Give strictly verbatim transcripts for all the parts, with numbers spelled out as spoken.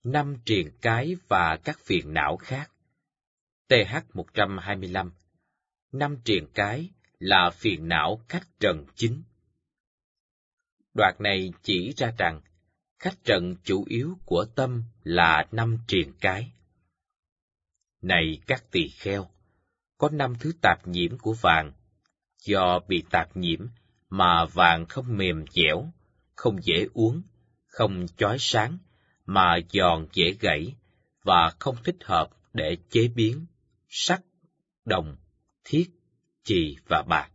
Năm triền cái và các phiền não khác. T H một trăm hai mươi lăm. Năm triền cái là phiền não khách trần chính. Đoạn này chỉ ra rằng, khách trần chủ yếu của tâm là năm triền cái. Này các tỳ kheo, có năm thứ tạp nhiễm của vàng. Do bị tạp nhiễm mà vàng không mềm dẻo, không dễ uống, không chói sáng, mà giòn dễ gãy, và không thích hợp để chế biến sắt, đồng, thiết, chì và bạc.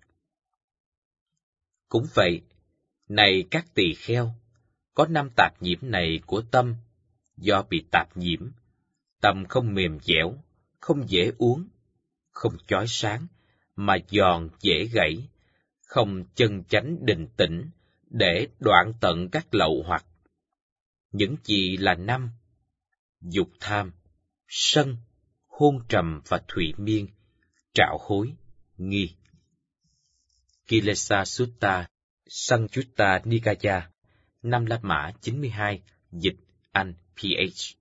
Cũng vậy, này các tỳ kheo, có năm tạp nhiễm này của tâm, do bị tạp nhiễm, tâm không mềm dẻo, không dễ uống, không chói sáng, mà giòn dễ gãy, không chân chánh định tĩnh, để đoạn tận các lậu hoặc. Những gì là năm? Dục tham, sân, hôn trầm và thụy miên, trạo hối, nghi. Kilesa Sutta, Sanjutta Nikaya, năm La Mã chín mươi hai, dịch Anh P H.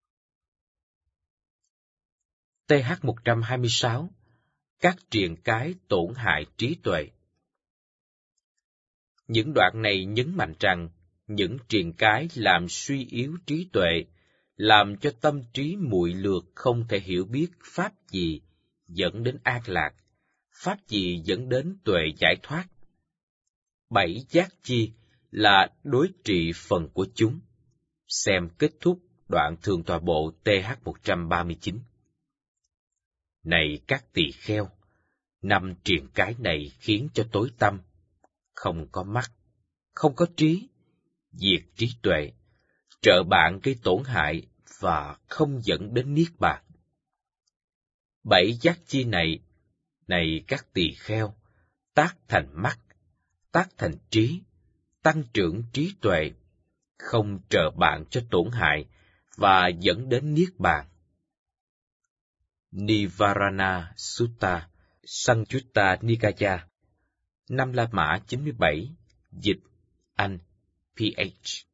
T H một trăm hai mươi sáu. Các triền cái tổn hại trí tuệ. Những đoạn này nhấn mạnh rằng, những triền cái làm suy yếu trí tuệ, làm cho tâm trí muội lược không thể hiểu biết pháp gì dẫn đến an lạc, pháp gì dẫn đến tuệ giải thoát. Bảy giác chi là đối trị phần của chúng. Xem kết thúc đoạn thường tọa bộ T H một trăm ba mươi chín. Này các tỳ kheo, năm triền cái này khiến cho tối tăm, không có mắt, không có trí, diệt trí tuệ, trợ bạn gây tổn hại và không dẫn đến niết bàn. Bảy giác chi này, này các tỳ kheo, tác thành mắt, tác thành trí, tăng trưởng trí tuệ, không trợ bạn cho tổn hại và dẫn đến niết bàn. Nivarana Sutta, Sanjutta Nikaya, năm La Mã chín mươi bảy, dịch Anh P H.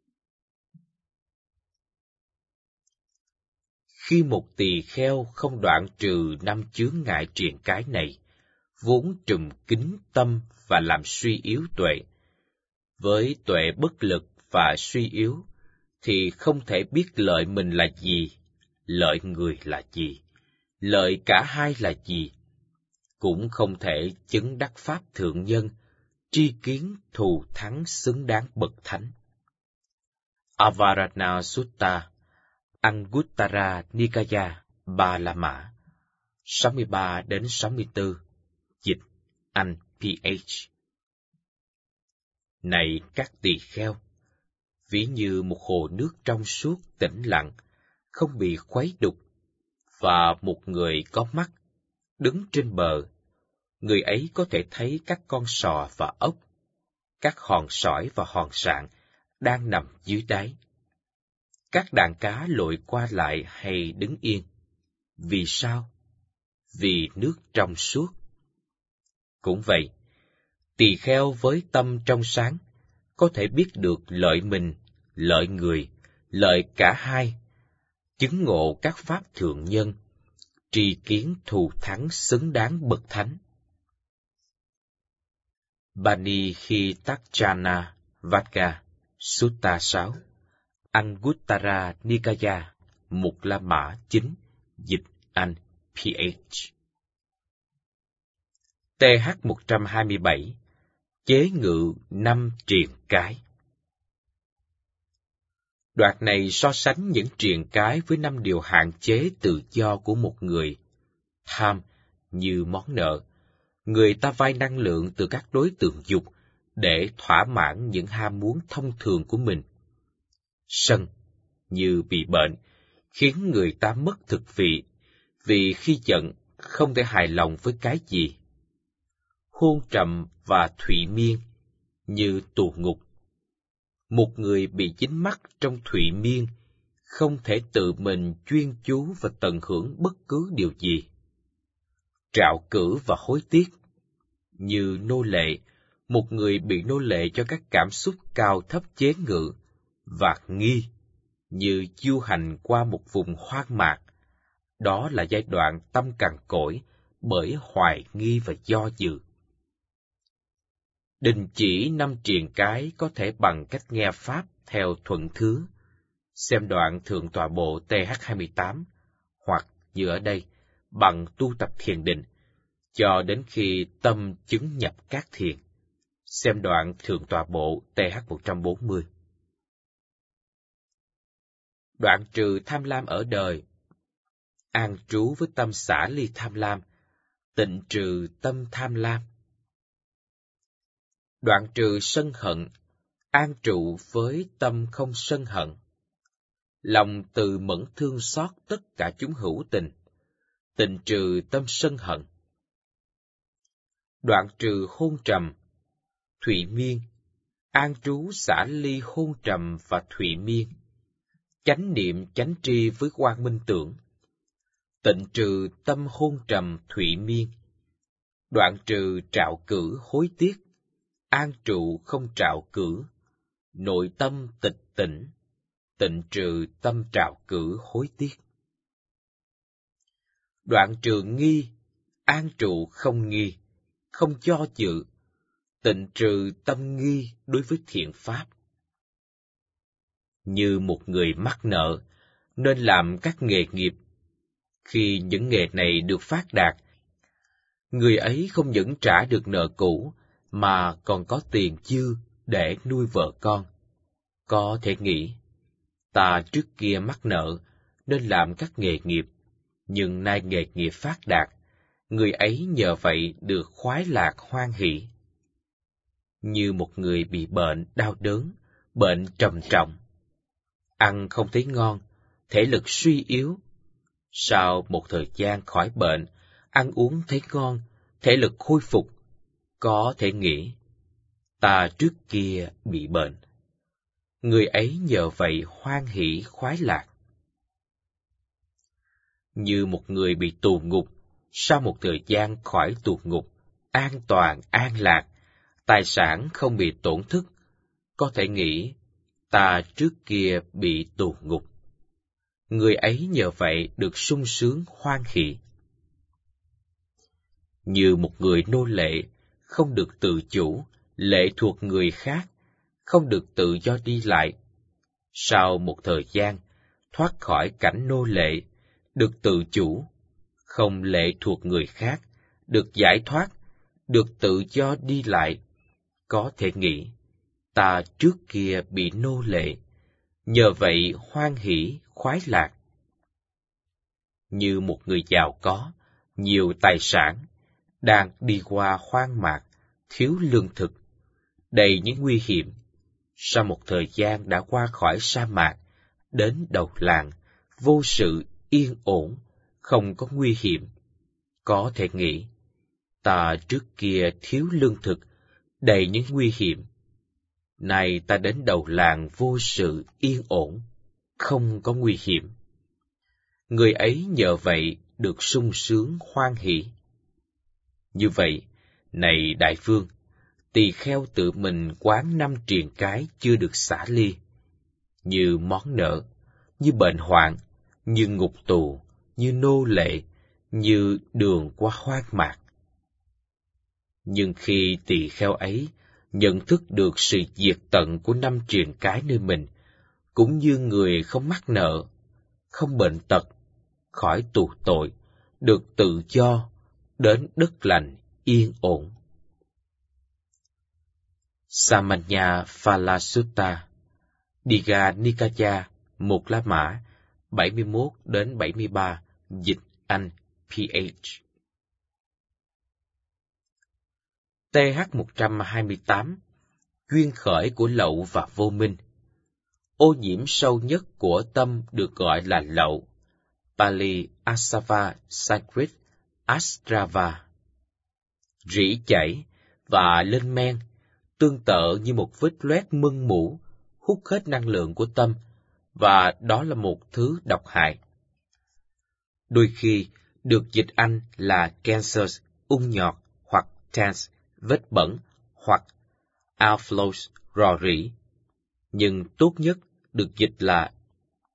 Khi một tỳ kheo không đoạn trừ năm chướng ngại triền cái này, vốn trùm kín tâm và làm suy yếu tuệ, với tuệ bất lực và suy yếu, thì không thể biết lợi mình là gì, lợi người là gì, lợi cả hai là gì, cũng không thể chứng đắc pháp thượng nhân, tri kiến thù thắng xứng đáng bậc thánh. Avarana Sutta, Anguttara Nikaya, Ba La Mã, sáu mươi ba đến sáu mươi tư, dịch Anh P H. Này các tỳ kheo, ví như một hồ nước trong suốt tĩnh lặng, không bị khuấy đục, và một người có mắt, đứng trên bờ, người ấy có thể thấy các con sò và ốc, các hòn sỏi và hòn sạn đang nằm dưới đáy. Các đàn cá lội qua lại hay đứng yên. Vì sao? Vì nước trong suốt. Cũng vậy, tỳ kheo với tâm trong sáng, có thể biết được lợi mình, lợi người, lợi cả hai, chứng ngộ các pháp thượng nhân, tri kiến thù thắng xứng đáng bậc thánh. Bani Khitakchana Vagga, Sutta sáu, Anguttara Nikaya, Mục La Mã chín, dịch Anh P H. T H một trăm hai mươi bảy. Chế ngự năm triền cái. Đoạn này so sánh những triền cái với năm điều hạn chế tự do của một người. Tham, như món nợ. Người ta vay năng lượng từ các đối tượng dục để thỏa mãn những ham muốn thông thường của mình. Sân, như bị bệnh, khiến người ta mất thực vị, vì khi giận không thể hài lòng với cái gì. Hôn trầm và thụy miên, như tù ngục. Một người bị dính mắc trong thụy miên, không thể tự mình chuyên chú và tận hưởng bất cứ điều gì. Trạo cử và hối tiếc, như nô lệ, một người bị nô lệ cho các cảm xúc cao thấp chế ngự, và nghi, như du hành qua một vùng hoang mạc. Đó là giai đoạn tâm cằn cỗi bởi hoài nghi và do dự. Đình chỉ năm triền cái có thể bằng cách nghe Pháp theo thuận thứ, xem đoạn Thượng Tọa Bộ T H hai mươi tám, hoặc như ở đây, bằng tu tập thiền định, cho đến khi tâm chứng nhập các thiền, xem đoạn Thượng Tọa Bộ T H một trăm bốn mươi. Đoạn trừ tham lam ở đời, an trú với tâm xả ly tham lam, tịnh trừ tâm tham lam. Đoạn trừ sân hận, an trụ với tâm không sân hận. Lòng từ mẫn thương xót tất cả chúng hữu tình, tịnh trừ tâm sân hận. Đoạn trừ hôn trầm, thụy miên, an trú xả ly hôn trầm và thụy miên. Chánh niệm chánh tri với quang minh tưởng, tịnh trừ tâm hôn trầm thụy miên. Đoạn trừ trạo cử hối tiếc, an trụ không trạo cử. Nội tâm tịch tỉnh, tịnh trừ tâm trạo cử hối tiếc. Đoạn trừ nghi, an trụ không nghi, không cho dự, tịnh trừ tâm nghi đối với thiện pháp. Như một người mắc nợ, nên làm các nghề nghiệp. Khi những nghề này được phát đạt, người ấy không những trả được nợ cũ, mà còn có tiền dư để nuôi vợ con. Có thể nghĩ, ta trước kia mắc nợ, nên làm các nghề nghiệp, nhưng nay nghề nghiệp phát đạt, người ấy nhờ vậy được khoái lạc hoan hỷ. Như một người bị bệnh đau đớn, bệnh trầm trọng, ăn không thấy ngon, thể lực suy yếu. Sau một thời gian khỏi bệnh, ăn uống thấy ngon, thể lực khôi phục, có thể nghĩ, ta trước kia bị bệnh. Người ấy nhờ vậy hoan hỷ khoái lạc. Như một người bị tù ngục, sau một thời gian khỏi tù ngục, an toàn, an lạc, tài sản không bị tổn thất, có thể nghĩ, ta trước kia bị tù ngục. Người ấy nhờ vậy được sung sướng hoan hỷ. Như một người nô lệ, không được tự chủ, lệ thuộc người khác, không được tự do đi lại. Sau một thời gian, thoát khỏi cảnh nô lệ, được tự chủ, không lệ thuộc người khác, được giải thoát, được tự do đi lại, có thể nghĩ, ta trước kia bị nô lệ, nhờ vậy hoan hỷ, khoái lạc. Như một người giàu có, nhiều tài sản, đang đi qua hoang mạc, thiếu lương thực, đầy những nguy hiểm. Sau một thời gian đã qua khỏi sa mạc, đến đầu làng, vô sự, yên ổn, không có nguy hiểm. Có thể nghĩ, ta trước kia thiếu lương thực, đầy những nguy hiểm. Nay ta đến đầu làng vô sự, yên ổn, không có nguy hiểm. Người ấy nhờ vậy được sung sướng hoan hỷ. Như vậy, này đại vương, tỳ kheo tự mình quán năm triền cái chưa được xả ly, như món nợ, như bệnh hoạn, như ngục tù, như nô lệ, như đường qua hoang mạc. Nhưng khi tỳ kheo ấy nhận thức được sự diệt tận của năm triền cái nơi mình, cũng như người không mắc nợ, không bệnh tật, khỏi tù tội, được tự do, đến đất lành, yên ổn. Samanya Phala Sutta, Digha Nikaya, Một La Mã, bảy mươi mốt đến bảy mươi ba, dịch Anh, P H. T H một trăm hai mươi tám, duyên khởi của lậu và vô minh. Ô nhiễm sâu nhất của tâm được gọi là lậu. Pali Asava Sanskrit Astrava. Rỉ chảy và lên men, tương tự như một vết loét mưng mủ, hút hết năng lượng của tâm, và đó là một thứ độc hại. Đôi khi được dịch Anh là cancer, ung nhọt, hoặc taints, vết bẩn, hoặc outflows, rò rỉ. Nhưng tốt nhất được dịch là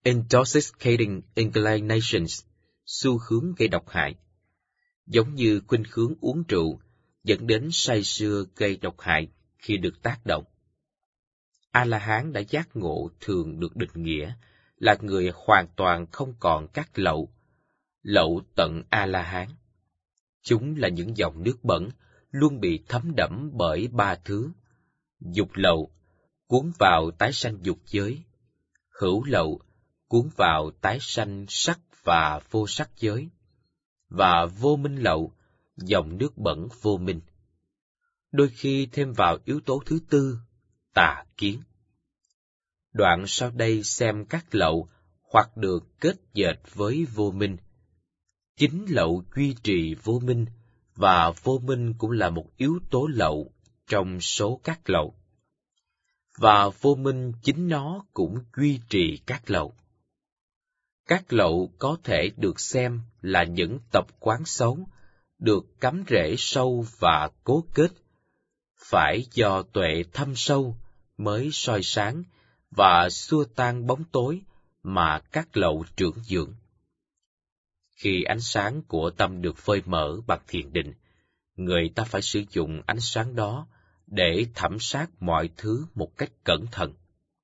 intoxicating inclinations, xu hướng gây độc hại. Giống như khuynh hướng uống rượu dẫn đến say sưa gây độc hại khi được tác động. A-la-hán đã giác ngộ thường được định nghĩa là người hoàn toàn không còn các lậu, lậu tận A-la-hán. Chúng là những dòng nước bẩn luôn bị thấm đẫm bởi ba thứ: dục lậu, cuốn vào tái sanh dục giới; hữu lậu, cuốn vào tái sanh sắc và vô sắc giới; và vô minh lậu, dòng nước bẩn vô minh. Đôi khi thêm vào yếu tố thứ tư, tà kiến. Đoạn sau đây xem các lậu hoặc được kết dệt với vô minh. Chính lậu duy trì vô minh, và vô minh cũng là một yếu tố lậu trong số các lậu. Và vô minh chính nó cũng duy trì các lậu. Các lậu có thể được xem là những tập quán xấu, được cắm rễ sâu và cố kết, phải do tuệ thâm sâu mới soi sáng và xua tan bóng tối mà các lậu trưởng dưỡng. Khi ánh sáng của tâm được phơi mở bằng thiền định, người ta phải sử dụng ánh sáng đó để thẩm sát mọi thứ một cách cẩn thận.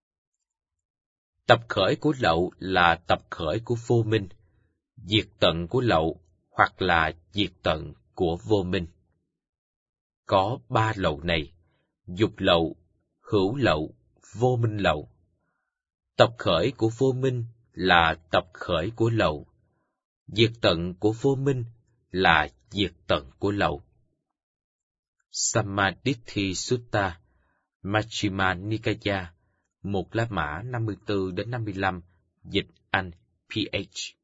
Tập khởi của lậu là tập khởi của vô minh, diệt tận của lậu hoặc là diệt tận của vô minh. Có ba lậu này: dục lậu, hữu lậu, vô minh lậu. Tập khởi của vô minh là tập khởi của lậu, diệt tận của vô minh là diệt tận của lậu. Sammaditthi Sutta, Majjhima Nikaya, một La Mã năm mươi tư đến năm mươi lăm, dịch Anh, ph